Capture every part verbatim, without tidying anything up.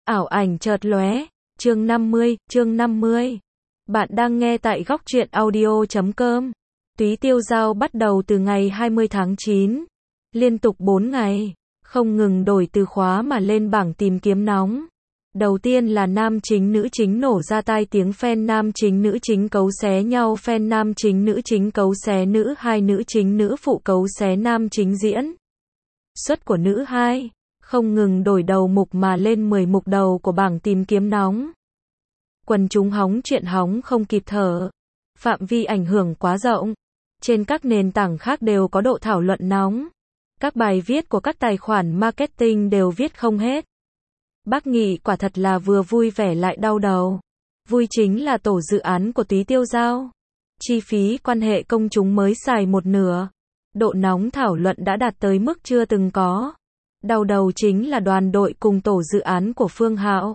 Ảo ảnh chợt lóe. Chương năm mươi, chương năm mươi. Bạn đang nghe tại góc truyện audio chấm com. Túy tiêu dao bắt đầu từ ngày hai mươi tháng chín. Liên tục bốn ngày. Không ngừng đổi từ khóa mà lên bảng tìm kiếm nóng. Đầu tiên là nam chính nữ chính nổ ra tai tiếng fan nam chính nữ chính cấu xé nhau fan nam chính nữ chính cấu xé nữ hai nữ chính nữ phụ cấu xé nam chính diễn. Suất của nữ hai. Không ngừng đổi đầu mục mà lên mười mục đầu của bảng tìm kiếm nóng. Quần chúng hóng chuyện hóng không kịp thở. Phạm vi ảnh hưởng quá rộng. Trên các nền tảng khác đều có độ thảo luận nóng. Các bài viết của các tài khoản marketing đều viết không hết. Bác Nghị quả thật là vừa vui vẻ lại đau đầu. Vui chính là tổ dự án của Túy tiêu dao. Chi phí quan hệ công chúng mới xài một nửa. Độ nóng thảo luận đã đạt tới mức chưa từng có. Đau đầu chính là đoàn đội cùng tổ dự án của Phương Hạo.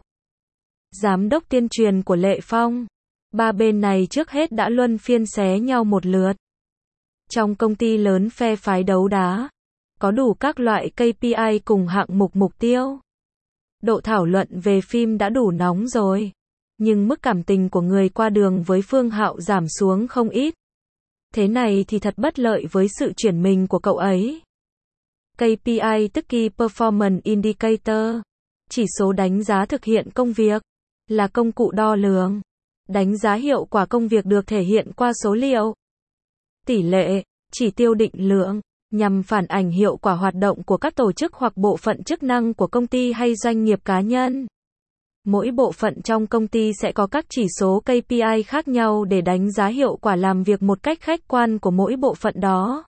Giám đốc tuyên truyền của Lệ Phong. Ba bên này trước hết đã luân phiên xé nhau một lượt. Trong công ty lớn phe phái đấu đá. Có đủ các loại ca pê i cùng hạng mục mục tiêu. Độ thảo luận về phim đã đủ nóng rồi. Nhưng mức cảm tình của người qua đường với Phương Hạo giảm xuống không ít. Thế này thì thật bất lợi với sự chuyển mình của cậu ấy. ca pê i tức Key Performance Indicator. Chỉ số đánh giá thực hiện công việc. Là công cụ đo lường. Đánh giá hiệu quả công việc được thể hiện qua số liệu. Tỷ lệ, chỉ tiêu định lượng. Nhằm phản ảnh hiệu quả hoạt động của các tổ chức hoặc bộ phận chức năng của công ty hay doanh nghiệp cá nhân. Mỗi bộ phận trong công ty sẽ có các chỉ số ca pê i khác nhau để đánh giá hiệu quả làm việc một cách khách quan của mỗi bộ phận đó.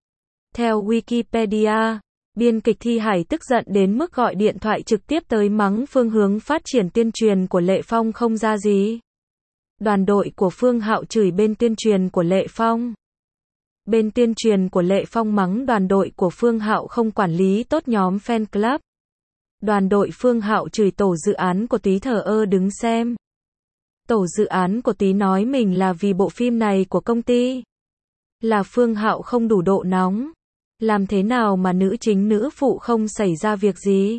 Theo Wikipedia, biên kịch Thi Hải tức giận đến mức gọi điện thoại trực tiếp tới mắng phương hướng phát triển tuyên truyền của Lệ Phong không ra gì. Đoàn đội của Phương Hạo chửi bên tuyên truyền của Lệ Phong. Bên tuyên truyền của Lệ Phong mắng đoàn đội của Phương Hạo không quản lý tốt nhóm fan club. Đoàn đội Phương Hạo chửi tổ dự án của Túy thờ ơ đứng xem. Tổ dự án của Túy nói mình là vì bộ phim này của công ty. Là Phương Hạo không đủ độ nóng. Làm thế nào mà nữ chính nữ phụ không xảy ra việc gì?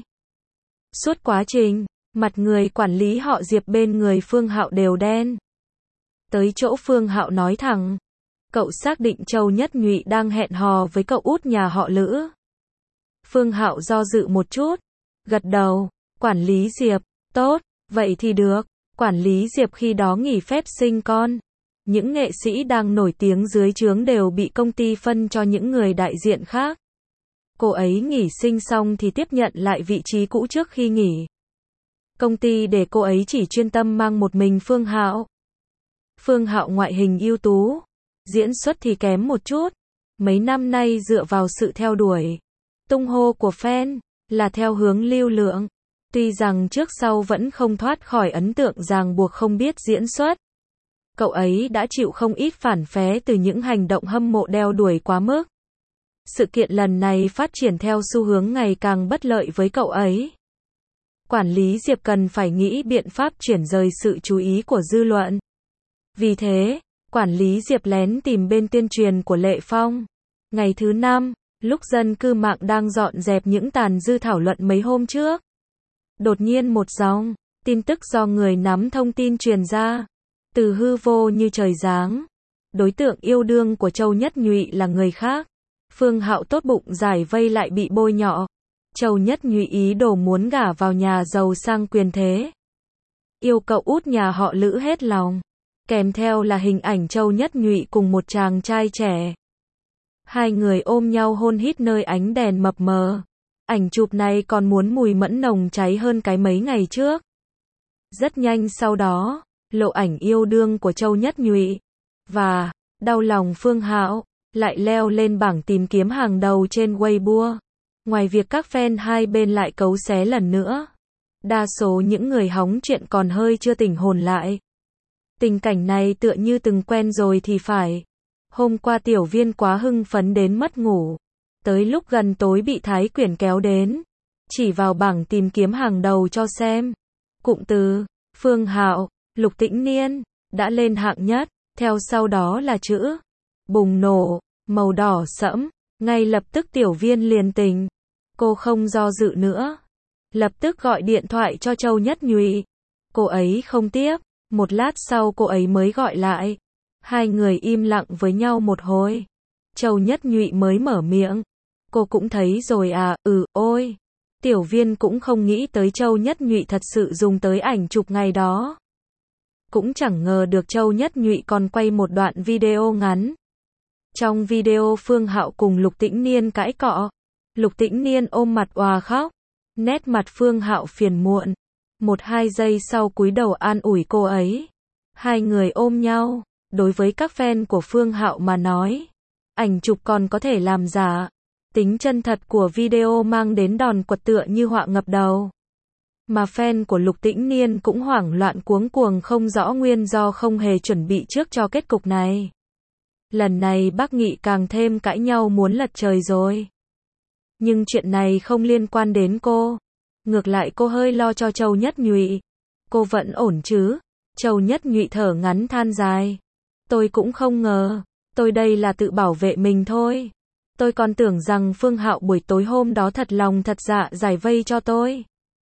Suốt quá trình, mặt người quản lý họ Diệp bên người Phương Hạo đều đen. Tới chỗ Phương Hạo nói thẳng. Cậu xác định Châu Nhất Nhụy đang hẹn hò với cậu út nhà họ Lữ. Phương Hạo do dự một chút. Gật đầu. Quản lý Diệp. Tốt, vậy thì được. Quản lý Diệp khi đó nghỉ phép sinh con. Những nghệ sĩ đang nổi tiếng dưới trướng đều bị công ty phân cho những người đại diện khác. Cô ấy nghỉ sinh xong thì tiếp nhận lại vị trí cũ trước khi nghỉ. Công ty để cô ấy chỉ chuyên tâm mang một mình Phương Hạo. Phương Hạo ngoại hình ưu tú. Diễn xuất thì kém một chút. Mấy năm nay dựa vào sự theo đuổi, tung hô của fan, là theo hướng lưu lượng. Tuy rằng trước sau vẫn không thoát khỏi ấn tượng ràng buộc không biết diễn xuất. Cậu ấy đã chịu không ít phản phé từ những hành động hâm mộ đeo đuổi quá mức. Sự kiện lần này phát triển theo xu hướng ngày càng bất lợi với cậu ấy. Quản lý Diệp cần phải nghĩ biện pháp chuyển rời sự chú ý của dư luận. Vì thế, quản lý Diệp lén tìm bên tuyên truyền của Lệ Phong. Ngày thứ năm, lúc dân cư mạng đang dọn dẹp những tàn dư thảo luận mấy hôm trước. Đột nhiên một dòng tin tức do người nắm thông tin truyền ra. Từ hư vô như trời giáng. Đối tượng yêu đương của Châu Nhất Nhụy là người khác. Phương Hạo tốt bụng giải vây lại bị bôi nhọ. Châu Nhất Nhụy ý đồ muốn gả vào nhà giàu sang quyền thế. Yêu cậu út nhà họ Lữ hết lòng. Kèm theo là hình ảnh Châu Nhất Nhụy cùng một chàng trai trẻ. Hai người ôm nhau hôn hít nơi ánh đèn mập mờ. Ảnh chụp này còn muốn mùi mẫn nồng cháy hơn cái mấy ngày trước. Rất nhanh sau đó, lộ ảnh yêu đương của Châu Nhất Nhụy. Và, đau lòng Phương Hạo, lại leo lên bảng tìm kiếm hàng đầu trên Weibo. Ngoài việc các fan hai bên lại cấu xé lần nữa. Đa số những người hóng chuyện còn hơi chưa tỉnh hồn lại. Tình cảnh này tựa như từng quen rồi thì phải. Hôm qua Tiểu Viên quá hưng phấn đến mất ngủ. Tới lúc gần tối bị Thái Quyển kéo đến. Chỉ vào bảng tìm kiếm hàng đầu cho xem. Cụm từ, Phương Hạo, Lục Tĩnh Niên, đã lên hạng nhất. Theo sau đó là chữ, bùng nổ, màu đỏ sẫm. Ngay lập tức Tiểu Viên liền tình. Cô không do dự nữa. lập tức gọi điện thoại cho Châu Nhất Nhụy. Cô ấy không tiếp, một lát sau cô ấy mới gọi lại. Hai người im lặng với nhau một hồi. Châu Nhất Nhụy mới mở miệng. Cô cũng thấy rồi à, ừ, ôi. Tiểu Viên cũng không nghĩ tới Châu Nhất Nhụy thật sự dùng tới ảnh chụp ngày đó. Cũng chẳng ngờ được Châu Nhất Nhụy còn quay một đoạn video ngắn. Trong video Phương Hạo cùng Lục Tĩnh Niên cãi cọ. Lục Tĩnh Niên ôm mặt òa khóc. Nét mặt Phương Hạo phiền muộn. Một hai giây sau cúi đầu an ủi cô ấy. Hai người ôm nhau. Đối với các fan của Phương Hạo mà nói, ảnh chụp còn có thể làm giả. Tính chân thật của video mang đến đòn quật tựa như họa ngập đầu. Mà fan của Lục Tĩnh Niên cũng hoảng loạn cuống cuồng không rõ nguyên do, không hề chuẩn bị trước cho kết cục này. Lần này Bác Nghị càng thêm cãi nhau muốn lật trời rồi. Nhưng chuyện này không liên quan đến cô. Ngược lại cô hơi lo cho Châu Nhất Nhụy. Cô vẫn ổn chứ? Châu Nhất Nhụy thở ngắn than dài. Tôi cũng không ngờ. Tôi đây là tự bảo vệ mình thôi. Tôi còn tưởng rằng Phương Hạo buổi tối hôm đó thật lòng thật dạ giải vây cho tôi.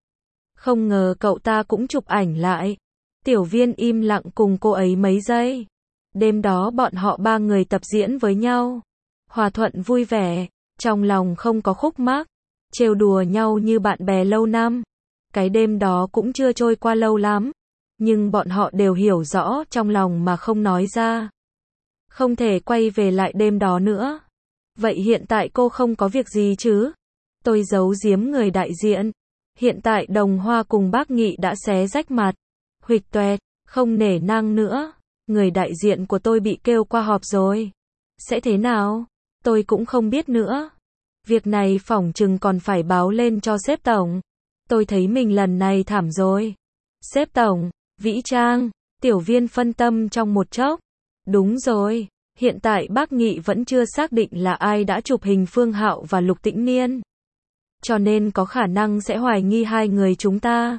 Không ngờ cậu ta cũng chụp ảnh lại. Tiểu Viên im lặng cùng cô ấy mấy giây. Đêm đó bọn họ ba người tập diễn với nhau. Hòa thuận vui vẻ. Trong lòng không có khúc mắc. Trêu đùa nhau như bạn bè lâu năm. Cái đêm đó cũng chưa trôi qua lâu lắm. Nhưng bọn họ đều hiểu rõ trong lòng mà không nói ra. Không thể quay về lại đêm đó nữa. Vậy hiện tại cô không có việc gì chứ? Tôi giấu giếm người đại diện. Hiện tại Đồng Hoa cùng Bác Nghị đã xé rách mặt. Huỵch toẹt, không nể nang nữa. Người đại diện của tôi bị kêu qua họp rồi. Sẽ thế nào? Tôi cũng không biết nữa. Việc này phỏng chừng còn phải báo lên cho sếp tổng. Tôi thấy mình lần này thảm rồi. Sếp tổng, Vĩ Trang, Tiểu Viên phân tâm trong một chốc. Đúng rồi, hiện tại Bác Nghị vẫn chưa xác định là ai đã chụp hình Phương Hạo và Lục Tĩnh Niên. Cho nên có khả năng sẽ hoài nghi hai người chúng ta.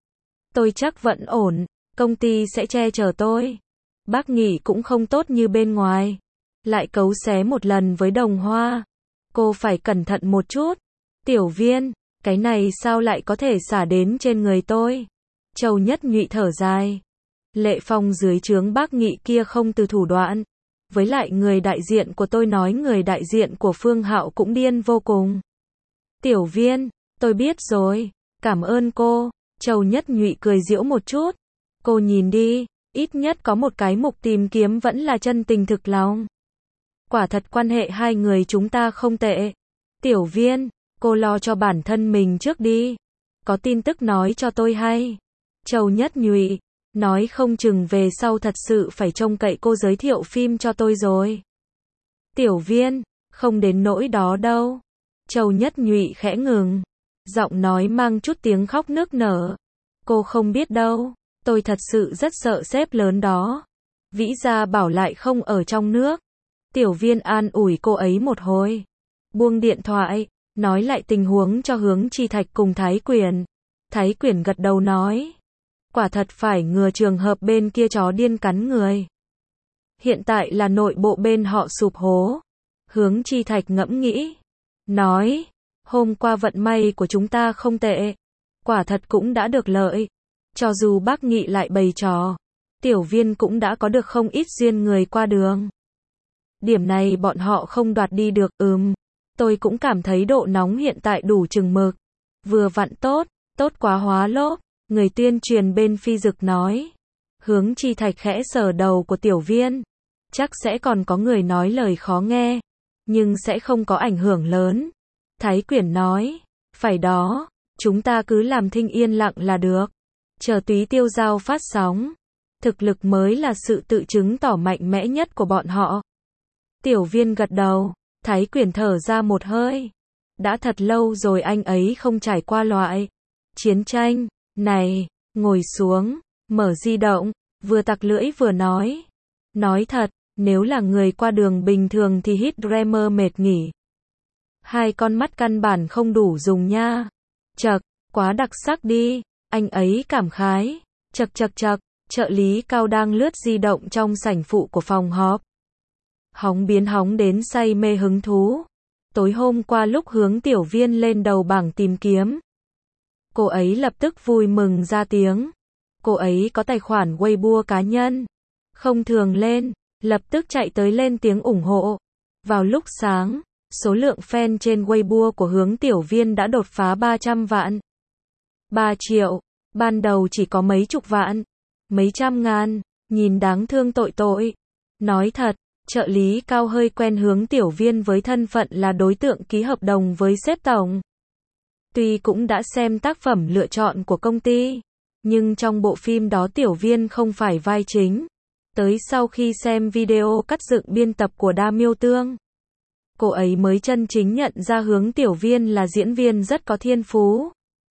Tôi chắc vẫn ổn, công ty sẽ che chở tôi. Bác Nghị cũng không tốt như bên ngoài. Lại cấu xé một lần với Đồng Hoa. Cô phải cẩn thận một chút. Tiểu Viên, cái này sao lại có thể xả đến trên người tôi? Châu Nhất Nhụy thở dài. Lệ Phong dưới trướng Bác Nghị kia không từ thủ đoạn. Với lại người đại diện của tôi nói người đại diện của Phương Hạo cũng điên vô cùng. Tiểu Viên, tôi biết rồi, cảm ơn cô. Châu Nhất Nhụy cười giễu một chút. Cô nhìn đi, ít nhất có một cái mục tìm kiếm vẫn là chân tình thực lòng. Quả thật quan hệ hai người chúng ta không tệ. Tiểu Viên, cô lo cho bản thân mình trước đi. Có tin tức nói cho tôi hay. Châu Nhất Nhụy, nói không chừng về sau thật sự phải trông cậy cô giới thiệu phim cho tôi rồi. Tiểu Viên, không đến nỗi đó đâu. Châu Nhất Nhụy khẽ ngừng. Giọng nói mang chút tiếng khóc nức nở. Cô không biết đâu. Tôi thật sự rất sợ sếp lớn đó. Vĩ Gia bảo lại không ở trong nước. Tiểu Viên an ủi cô ấy một hồi. Buông điện thoại, nói lại tình huống cho Hướng Chi Thạch cùng Thái Quyền. Thái Quyền gật đầu nói. Quả thật phải ngừa trường hợp bên kia chó điên cắn người. Hiện tại là nội bộ bên họ sụp hố. Hướng Chi Thạch ngẫm nghĩ. Nói, hôm qua vận may của chúng ta không tệ. Quả thật cũng đã được lợi. Cho dù Bác Nghị lại bày trò, Tiểu Viên cũng đã có được không ít duyên người qua đường. Điểm này bọn họ không đoạt đi được, ừm. Tôi cũng cảm thấy độ nóng hiện tại đủ chừng mực. Vừa vặn tốt, tốt quá hóa lốp. Người tuyên truyền bên Phi Dực nói. Hướng Chi Thạch khẽ sờ đầu của Tiểu Viên. Chắc sẽ còn có người nói lời khó nghe. Nhưng sẽ không có ảnh hưởng lớn. Thái Quyển nói. Phải đó, chúng ta cứ làm thinh yên lặng là được. Chờ Túy Tiêu Giao phát sóng. Thực lực mới là sự tự chứng tỏ mạnh mẽ nhất của bọn họ. Tiểu Viên gật đầu. Thái Quyển thở ra một hơi. Đã thật lâu rồi anh ấy không trải qua loại chiến tranh này. Ngồi xuống, mở di động, vừa tặc lưỡi vừa nói. Nói thật, nếu là người qua đường bình thường thì hít Dreamer mệt nghỉ. Hai con mắt căn bản không đủ dùng nha. Chật, quá đặc sắc đi. Anh ấy cảm khái. Chật chật chật, trợ lý Cao đang lướt di động trong sảnh phụ của phòng họp. Hóng biến hóng đến say mê hứng thú. Tối hôm qua lúc Hướng Tiểu Viên lên đầu bảng tìm kiếm. Cô ấy lập tức vui mừng ra tiếng. Cô ấy có tài khoản Weibo cá nhân. Không thường lên, lập tức chạy tới lên tiếng ủng hộ. Vào lúc sáng, số lượng fan trên Weibo của Hướng Tiểu Viên đã đột phá ba trăm vạn. ba triệu, ban đầu chỉ có mấy chục vạn, mấy trăm ngàn, nhìn đáng thương tội tội. Nói thật, trợ lý Cao hơi quen Hướng Tiểu Viên với thân phận là đối tượng ký hợp đồng với sếp tổng. Tuy cũng đã xem tác phẩm lựa chọn của công ty, nhưng trong bộ phim đó Tiểu Viên không phải vai chính. Tới sau khi xem video cắt dựng biên tập của Đa Miêu Tương, cô ấy mới chân chính nhận ra Hướng Tiểu Viên là diễn viên rất có thiên phú.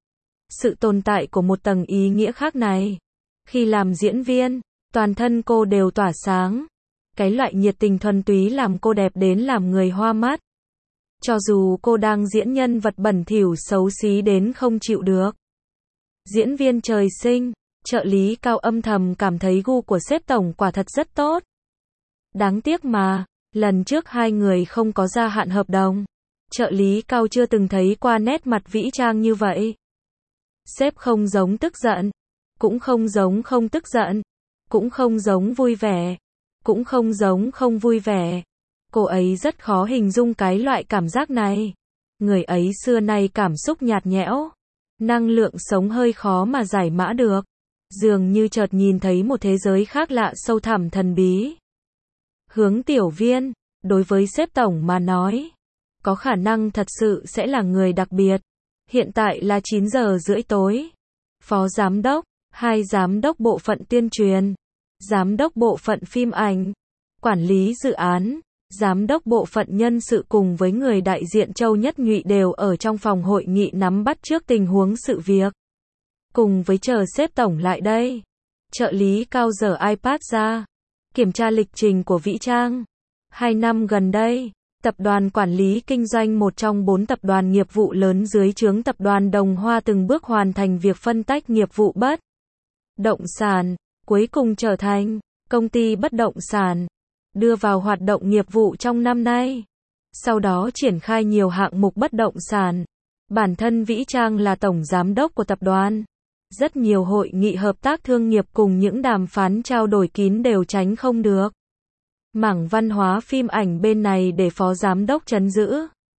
Sự tồn tại của một tầng ý nghĩa khác này. Khi làm diễn viên, toàn thân cô đều tỏa sáng. Cái loại nhiệt tình thuần túy làm cô đẹp đến làm người hoa mắt. Cho dù cô đang diễn nhân vật bẩn thỉu xấu xí đến không chịu được. Diễn viên trời sinh, trợ lý Cao âm thầm cảm thấy gu của sếp tổng quả thật rất tốt. Đáng tiếc mà, lần trước hai người không có gia hạn hợp đồng. Trợ lý Cao chưa từng thấy qua nét mặt Vĩ Trang như vậy. Sếp không giống tức giận, cũng không giống không tức giận, cũng không giống vui vẻ, cũng không giống không vui vẻ. Cô ấy rất khó hình dung cái loại cảm giác này. Người ấy xưa nay cảm xúc nhạt nhẽo, năng lượng sống hơi khó mà giải mã được. Dường như chợt nhìn thấy một thế giới khác lạ sâu thẳm thần bí. Hướng Tiểu Viên, đối với sếp tổng mà nói, có khả năng thật sự sẽ là người đặc biệt. Hiện tại là chín giờ rưỡi tối. Phó giám đốc, hai giám đốc bộ phận tuyên truyền, giám đốc bộ phận phim ảnh, quản lý dự án, giám đốc bộ phận nhân sự cùng với người đại diện Châu Nhất Nhụy đều ở trong phòng hội nghị nắm bắt trước tình huống sự việc. Cùng với chờ sếp tổng lại đây, trợ lý Cao giở iPad ra, kiểm tra lịch trình của Vĩ Trang. Hai năm gần đây, tập đoàn quản lý kinh doanh một trong bốn tập đoàn nghiệp vụ lớn dưới trướng tập đoàn Đồng Hoa từng bước hoàn thành việc phân tách nghiệp vụ bất động sản, cuối cùng trở thành công ty bất động sản, đưa vào hoạt động nghiệp vụ trong năm nay. Sau đó triển khai nhiều hạng mục bất động sản. Bản thân Vĩ Trang là tổng giám đốc của tập đoàn. Rất nhiều hội nghị hợp tác thương nghiệp cùng những đàm phán trao đổi kín đều tránh không được. Mảng văn hóa phim ảnh bên này để phó giám đốc trấn giữ.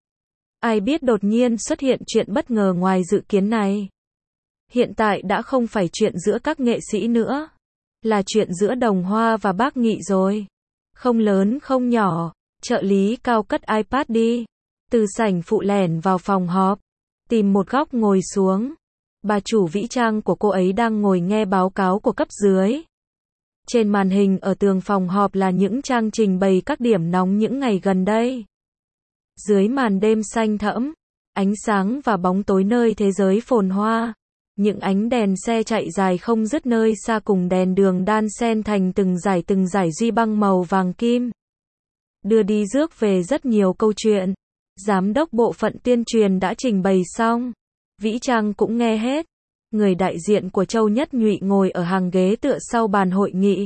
Ai biết đột nhiên xuất hiện chuyện bất ngờ ngoài dự kiến này. Hiện tại đã không phải chuyện giữa các nghệ sĩ nữa, là chuyện giữa Đồng Hoa và Bác Nghị rồi. Không lớn không nhỏ, trợ lý Cao cất iPad đi, từ sảnh phụ lẻn vào phòng họp, tìm một góc ngồi xuống. Bà chủ Vĩ Trang của cô ấy đang ngồi nghe báo cáo của cấp dưới. Trên màn hình ở tường phòng họp là những trang trình bày các điểm nóng những ngày gần đây. Dưới màn đêm xanh thẫm, ánh sáng và bóng tối nơi thế giới phồn hoa, những ánh đèn xe chạy dài không dứt nơi xa cùng đèn đường đan xen thành từng dải từng dải duy băng màu vàng kim. Đưa đi rước về rất nhiều câu chuyện. Giám đốc bộ phận tuyên truyền đã trình bày xong. Vĩ Trang cũng nghe hết. Người đại diện của Châu Nhất Nhụy ngồi ở hàng ghế tựa sau bàn hội nghị.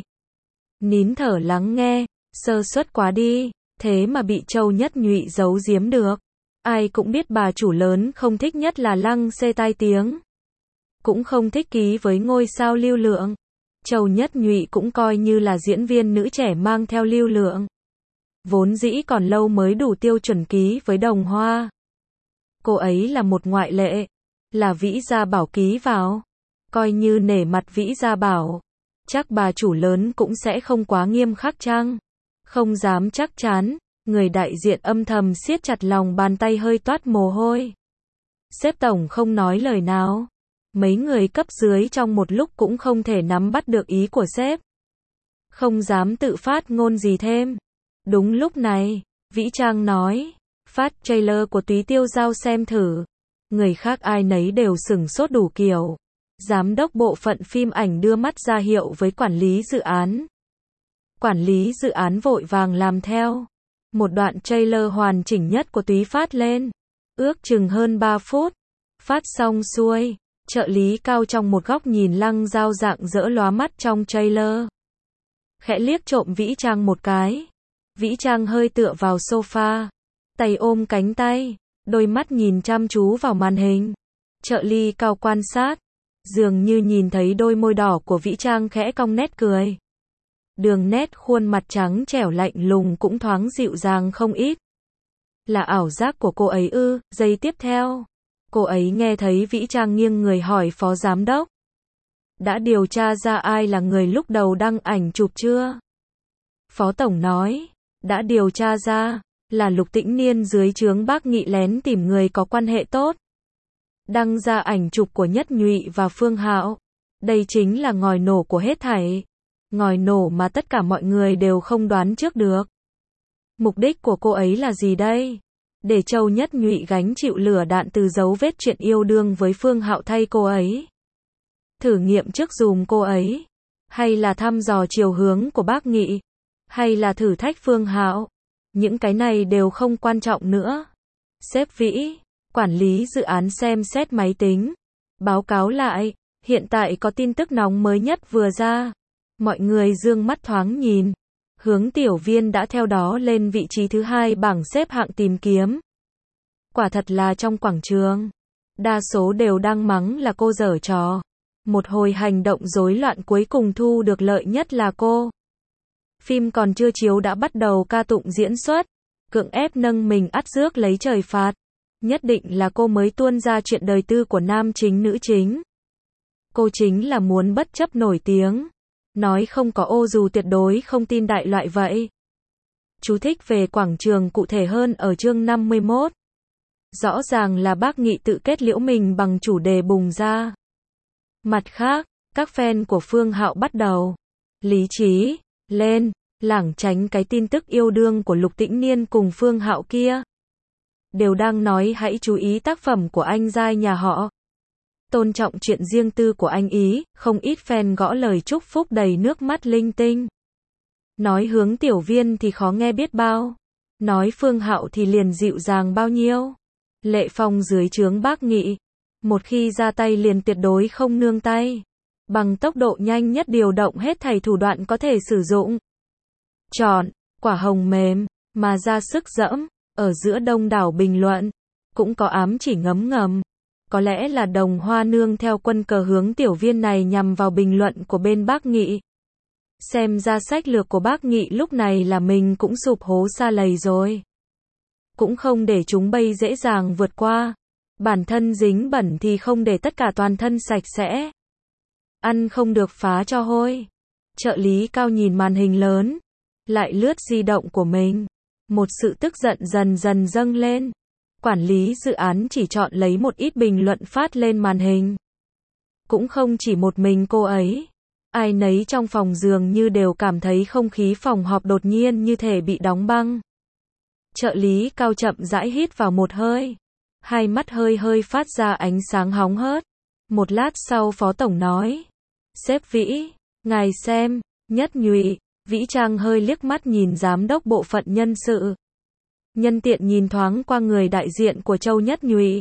Nín thở lắng nghe, sơ suất quá đi, thế mà bị Châu Nhất Nhụy giấu giếm được. Ai cũng biết bà chủ lớn không thích nhất là Lăng Xê tai tiếng. Cũng không thích ký với ngôi sao lưu lượng. Châu Nhất Nhụy cũng coi như là diễn viên nữ trẻ mang theo lưu lượng. Vốn dĩ còn lâu mới đủ tiêu chuẩn ký với Đồng Hoa. Cô ấy là một ngoại lệ. Là Vĩ Gia Bảo ký vào. Coi như nể mặt Vĩ Gia Bảo. Chắc bà chủ lớn cũng sẽ không quá nghiêm khắc chăng? Không dám chắc chắn. Người đại diện âm thầm siết chặt lòng bàn tay hơi toát mồ hôi. Sếp tổng không nói lời nào. Mấy người cấp dưới trong một lúc cũng không thể nắm bắt được ý của sếp. Không dám tự phát ngôn gì thêm. Đúng lúc này, Vĩ Trang nói, phát trailer của Túy Tiêu Giao xem thử. Người khác ai nấy đều sửng sốt đủ kiểu. Giám đốc bộ phận phim ảnh đưa mắt ra hiệu với quản lý dự án. Quản lý dự án vội vàng làm theo. Một đoạn trailer hoàn chỉnh nhất của Túy phát lên. Ước chừng hơn ba phút. Phát xong xuôi. Trợ lý Cao trong một góc nhìn Lăng Giao dạng dỡ lóa mắt trong trailer. Khẽ liếc trộm Vĩ Trang một cái. Vĩ Trang hơi tựa vào sofa. Tay ôm cánh tay. Đôi mắt nhìn chăm chú vào màn hình. Trợ lý Cao quan sát, dường như nhìn thấy đôi môi đỏ của Vĩ Trang khẽ cong nét cười. Đường nét khuôn mặt trắng trẻo lạnh lùng cũng thoáng dịu dàng không ít. Là ảo giác của cô ấy ư? Giây tiếp theo, cô ấy nghe thấy Vĩ Trang nghiêng người hỏi phó giám đốc. Đã điều tra ra ai là người lúc đầu đăng ảnh chụp chưa? Phó tổng nói, đã điều tra ra, là Lục Tĩnh Niên dưới trướng Bác Nghị lén tìm người có quan hệ tốt. Đăng ra ảnh chụp của Nhất Nhụy và Phương Hạo. Đây chính là ngòi nổ của hết thảy. Ngòi nổ mà tất cả mọi người đều không đoán trước được. Mục đích của cô ấy là gì đây? Để Châu Nhất Nhụy gánh chịu lửa đạn từ dấu vết chuyện yêu đương với Phương Hạo thay cô ấy. Thử nghiệm trước dùm cô ấy. Hay là thăm dò chiều hướng của Bác Nghị. Hay là thử thách Phương Hạo. Những cái này đều không quan trọng nữa. Sếp Vĩ, quản lý dự án xem xét máy tính. Báo cáo lại, hiện tại có tin tức nóng mới nhất vừa ra. Mọi người dương mắt thoáng nhìn. Hướng Tiểu Viên đã theo đó lên vị trí thứ hai bảng xếp hạng tìm kiếm. Quả thật là trong quảng trường, đa số đều đang mắng là cô giở trò. Một hồi hành động rối loạn cuối cùng thu được lợi nhất là cô. Phim còn chưa chiếu đã bắt đầu ca tụng diễn xuất, cưỡng ép nâng mình ắt rước lấy trời phạt. Nhất định là cô mới tuôn ra chuyện đời tư của nam chính nữ chính. Cô chính là muốn bất chấp nổi tiếng. Nói không có ô dù tuyệt đối không tin đại loại vậy. Chú thích về quảng trường cụ thể hơn ở chương năm mươi mốt. Rõ ràng là Bác Nghị tự kết liễu mình bằng chủ đề bùng ra. Mặt khác, các fan của Phương Hạo bắt đầu lý trí lên, lảng tránh cái tin tức yêu đương của Lục Tĩnh Niên cùng Phương Hạo kia. Đều đang nói hãy chú ý tác phẩm của anh giai nhà họ. Tôn trọng chuyện riêng tư của anh ý, không ít fan gõ lời chúc phúc đầy nước mắt linh tinh. Nói Hướng Tiểu Viên thì khó nghe biết bao. Nói Phương Hạo thì liền dịu dàng bao nhiêu. Lệ Phong dưới trướng Bác Nghị. Một khi ra tay liền tuyệt đối không nương tay. Bằng tốc độ nhanh nhất điều động hết thảy thủ đoạn có thể sử dụng. Chọn, quả hồng mềm, mà ra sức dẫm, ở giữa đông đảo bình luận. Cũng có ám chỉ ngấm ngầm. Có lẽ là Đồng Hoa nương theo quân cờ Hướng Tiểu Viên này nhằm vào bình luận của bên Bác Nghị. Xem ra sách lược của Bác Nghị lúc này là mình cũng sụp hố sa lầy rồi. Cũng không để chúng bay dễ dàng vượt qua. Bản thân dính bẩn thì không để tất cả toàn thân sạch sẽ. Ăn không được phá cho hôi. Trợ lý Cao nhìn màn hình lớn. Lại lướt di động của mình. Một sự tức giận dần dần dâng lên. Quản lý dự án chỉ chọn lấy một ít bình luận phát lên màn hình. Cũng không chỉ một mình cô ấy. Ai nấy trong phòng dường như đều cảm thấy không khí phòng họp đột nhiên như thể bị đóng băng. Trợ lý Cao chậm rãi hít vào một hơi. Hai mắt hơi hơi phát ra ánh sáng hóng hớt. Một lát sau Phó Tổng nói. Sếp Vĩ, ngài xem, Nhất Nhụy. Vĩ Trang hơi liếc mắt nhìn giám đốc bộ phận nhân sự. Nhân tiện nhìn thoáng qua người đại diện của Châu Nhất Nhụy.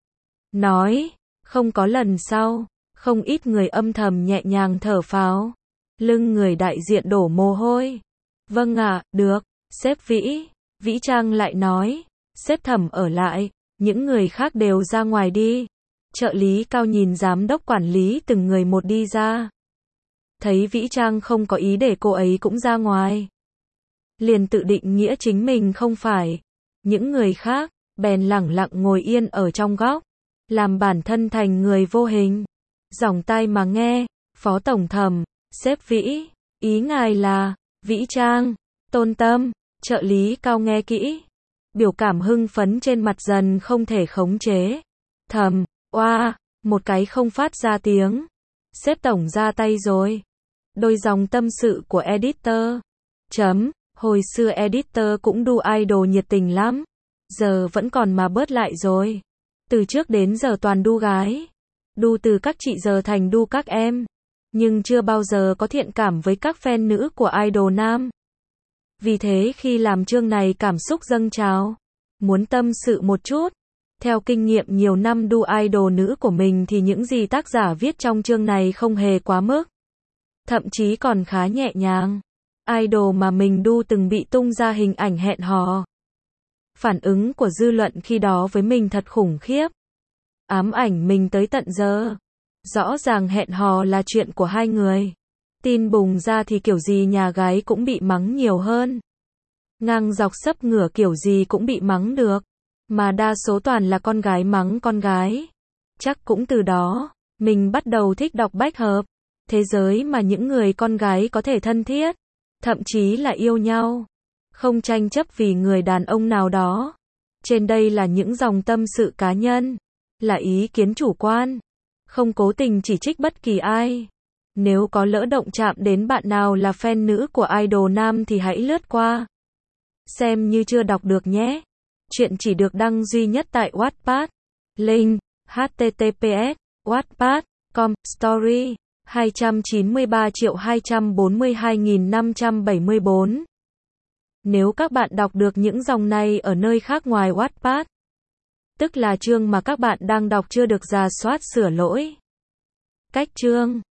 Nói, không có lần sau, không ít người âm thầm nhẹ nhàng thở phào. Lưng người đại diện đổ mồ hôi. Vâng ạ, được, sếp Vĩ. Vĩ Trang lại nói, sếp Thẩm ở lại, những người khác đều ra ngoài đi. Trợ lý Cao nhìn giám đốc quản lý từng người một đi ra. Thấy Vĩ Trang không có ý để cô ấy cũng ra ngoài. Liền tự định nghĩa chính mình không phải. Những người khác, bèn lẳng lặng ngồi yên ở trong góc. Làm bản thân thành người vô hình. Dòng tai mà nghe, Phó Tổng Thẩm, sếp Vĩ, ý ngài là, Vĩ Trang, Tôn Tâm, trợ lý Cao nghe kỹ. Biểu cảm hưng phấn trên mặt dần không thể khống chế. Thầm, oa, một cái không phát ra tiếng. Sếp Tổng ra tay rồi. Đôi dòng tâm sự của editor. Chấm, hồi xưa editor cũng đu idol nhiệt tình lắm. Giờ vẫn còn mà bớt lại rồi. Từ trước đến giờ toàn đu gái. Đu từ các chị giờ thành đu các em. Nhưng chưa bao giờ có thiện cảm với các fan nữ của idol nam. Vì thế khi làm chương này cảm xúc dâng trào. Muốn tâm sự một chút. Theo kinh nghiệm nhiều năm đu idol nữ của mình thì những gì tác giả viết trong chương này không hề quá mức. Thậm chí còn khá nhẹ nhàng. Idol mà mình đu từng bị tung ra hình ảnh hẹn hò. Phản ứng của dư luận khi đó với mình thật khủng khiếp. ám ảnh mình tới tận giờ. Rõ ràng hẹn hò là chuyện của hai người. Tin bùng ra thì kiểu gì nhà gái cũng bị mắng nhiều hơn. Ngang dọc sấp ngửa kiểu gì cũng bị mắng được. Mà đa số toàn là con gái mắng con gái. Chắc cũng từ đó, mình bắt đầu thích đọc bách hợp. Thế giới mà những người con gái có thể thân thiết, thậm chí là yêu nhau. Không tranh chấp vì người đàn ông nào đó. Trên đây là những dòng tâm sự cá nhân, là ý kiến chủ quan. Không cố tình chỉ trích bất kỳ ai. Nếu có lỡ động chạm đến bạn nào là fan nữ của idol nam thì hãy lướt qua. Xem như chưa đọc được nhé. Chuyện chỉ được đăng duy nhất tại Wattpad. Link https wattpad chấm com story hai trăm chín mươi ba triệu hai trăm bốn mươi hai nghìn năm trăm bảy mươi bốn. Nếu các bạn đọc được những dòng này ở nơi khác ngoài Wattpad, tức là chương mà các bạn đang đọc chưa được rà soát sửa lỗi. Cách chương